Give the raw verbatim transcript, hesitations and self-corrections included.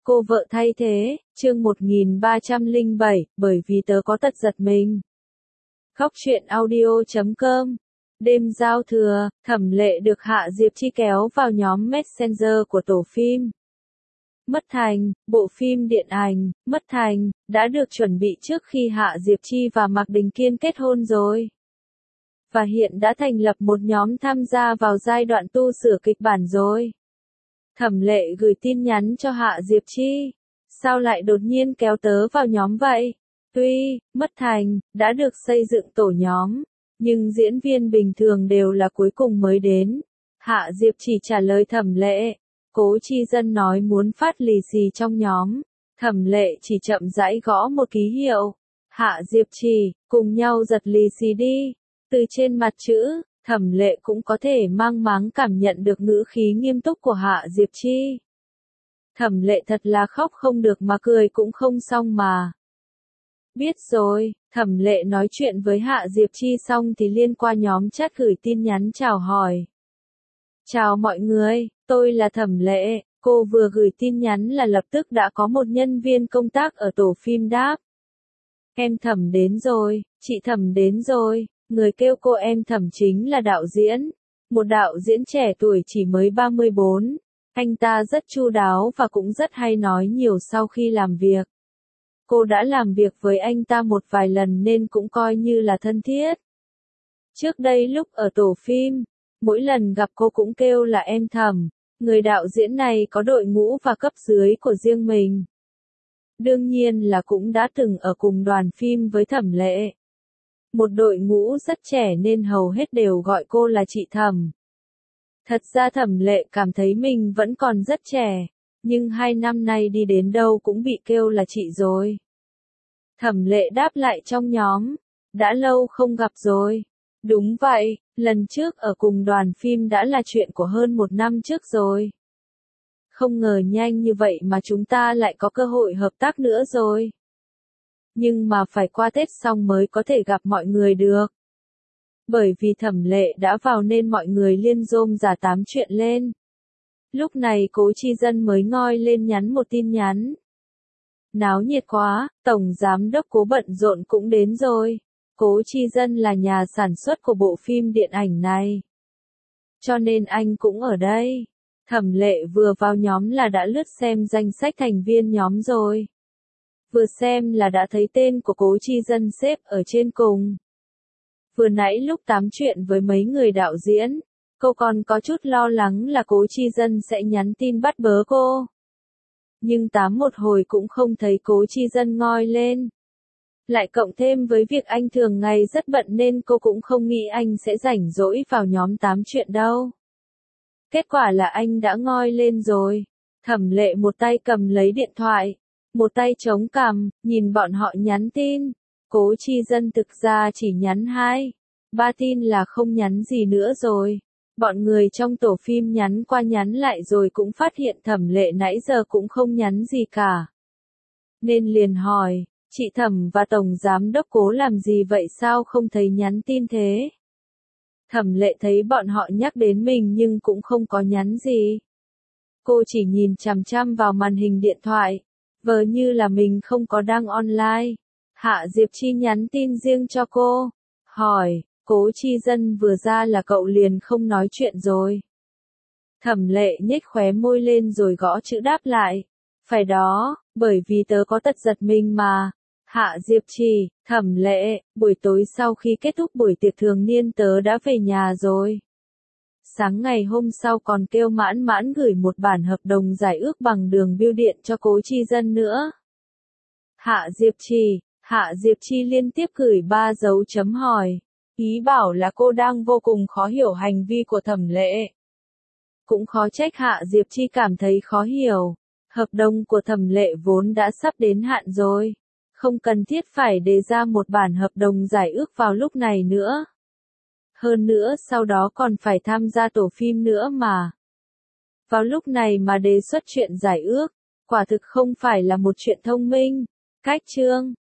Cô vợ thay thế, chương một nghìn ba trăm lẻ bảy, bởi vì tớ có tật giật mình. Góc truyện audio chấm com. Đêm giao thừa, Thẩm Lệ được Hạ Diệp Chi kéo vào nhóm Messenger của tổ phim. Mất Thành, bộ phim điện ảnh, Mất Thành, đã được chuẩn bị trước khi Hạ Diệp Chi và Mạc Đình Kiên kết hôn rồi. Và hiện đã thành lập một nhóm tham gia vào giai đoạn tu sửa kịch bản rồi. Thẩm Lệ gửi tin nhắn cho Hạ Diệp Chi. Sao lại đột nhiên kéo tớ vào nhóm vậy? Tuy, Mất Thành, đã được xây dựng tổ nhóm, nhưng diễn viên bình thường đều là cuối cùng mới đến. Hạ Diệp Chi trả lời Thẩm Lệ. Cố Chi Dân nói muốn phát lì xì trong nhóm. Thẩm Lệ chỉ chậm rãi gõ một ký hiệu. Hạ Diệp Chi, cùng nhau giật lì xì đi. Từ trên mặt chữ, Thẩm Lệ cũng có thể mang máng cảm nhận được ngữ khí nghiêm túc của Hạ Diệp Chi. Thẩm Lệ thật là khóc không được mà cười cũng không xong mà. Biết rồi, Thẩm Lệ nói chuyện với Hạ Diệp Chi xong thì liên qua nhóm chat gửi tin nhắn chào hỏi. Chào mọi người, tôi là Thẩm Lệ. Cô vừa gửi tin nhắn là lập tức đã có một nhân viên công tác ở tổ phim đáp. Em Thẩm đến rồi, chị Thẩm đến rồi. Người kêu cô em Thẩm chính là đạo diễn. Một đạo diễn trẻ tuổi chỉ mới ba mươi bốn. Anh ta rất chu đáo và cũng rất hay nói nhiều sau khi làm việc. Cô đã làm việc với anh ta một vài lần nên cũng coi như là thân thiết. Trước đây lúc ở tổ phim, mỗi lần gặp cô cũng kêu là em Thẩm. Người đạo diễn này có đội ngũ và cấp dưới của riêng mình. Đương nhiên là cũng đã từng ở cùng đoàn phim với Thẩm Lệ. Một đội ngũ rất trẻ nên hầu hết đều gọi cô là chị Thẩm. Thật ra Thẩm Lệ cảm thấy mình vẫn còn rất trẻ, nhưng hai năm nay đi đến đâu cũng bị kêu là chị rồi. Thẩm Lệ đáp lại trong nhóm, đã lâu không gặp rồi. Đúng vậy, lần trước ở cùng đoàn phim đã là chuyện của hơn một năm trước rồi. Không ngờ nhanh như vậy mà chúng ta lại có cơ hội hợp tác nữa rồi. Nhưng mà phải qua Tết xong mới có thể gặp mọi người được. Bởi vì Thẩm Lệ đã vào nên mọi người liên rôm rả tám chuyện lên. Lúc này Cố Chi Dân mới ngoi lên nhắn một tin nhắn. Náo nhiệt quá, Tổng Giám đốc Cố bận rộn cũng đến rồi. Cố Chi Dân là nhà sản xuất của bộ phim điện ảnh này. Cho nên anh cũng ở đây. Thẩm Lệ vừa vào nhóm là đã lướt xem danh sách thành viên nhóm rồi. Vừa xem là đã thấy tên của Cố Chi Dân xếp ở trên cùng. Vừa nãy lúc tám chuyện với mấy người đạo diễn, cô còn có chút lo lắng là Cố Chi Dân sẽ nhắn tin bắt bớ cô. Nhưng tám một hồi cũng không thấy Cố Chi Dân ngoi lên. Lại cộng thêm với việc anh thường ngày rất bận nên cô cũng không nghĩ anh sẽ rảnh rỗi vào nhóm tám chuyện đâu. Kết quả là anh đã ngoi lên rồi. Thẩm Lệ một tay cầm lấy điện thoại, một tay chống cằm, nhìn bọn họ nhắn tin. Cố Chi Dân thực ra chỉ nhắn hai, ba tin là không nhắn gì nữa rồi. Bọn người trong tổ phim nhắn qua nhắn lại rồi cũng phát hiện Thẩm Lệ nãy giờ cũng không nhắn gì cả. Nên liền hỏi, chị Thẩm và Tổng Giám đốc Cố làm gì vậy sao không thấy nhắn tin thế? Thẩm Lệ thấy bọn họ nhắc đến mình nhưng cũng không có nhắn gì. Cô chỉ nhìn chằm chằm vào màn hình điện thoại, vờ như là mình không có đang online. Hạ Diệp Chi nhắn tin riêng cho cô, hỏi, Cố Chi Dân vừa ra là cậu liền không nói chuyện rồi. Thẩm Lệ nhếch khóe môi lên rồi gõ chữ đáp lại. Phải đó, bởi vì tớ có tật giật mình mà. Hạ Diệp Chi, Thẩm Lệ, buổi tối sau khi kết thúc buổi tiệc thường niên tớ đã về nhà rồi. Sáng ngày hôm sau còn kêu Mãn Mãn gửi một bản hợp đồng giải ước bằng đường bưu điện cho Cố Chi Dân nữa. Hạ Diệp Chi, Hạ Diệp Chi liên tiếp gửi ba dấu chấm hỏi. Ý bảo là cô đang vô cùng khó hiểu hành vi của Thẩm Lệ. Cũng khó trách Hạ Diệp Chi cảm thấy khó hiểu. Hợp đồng của Thẩm Lệ vốn đã sắp đến hạn rồi. Không cần thiết phải đề ra một bản hợp đồng giải ước vào lúc này nữa. Hơn nữa sau đó còn phải tham gia tổ phim nữa mà. Vào lúc này mà đề xuất chuyện giải ước, quả thực không phải là một chuyện thông minh. Cách chương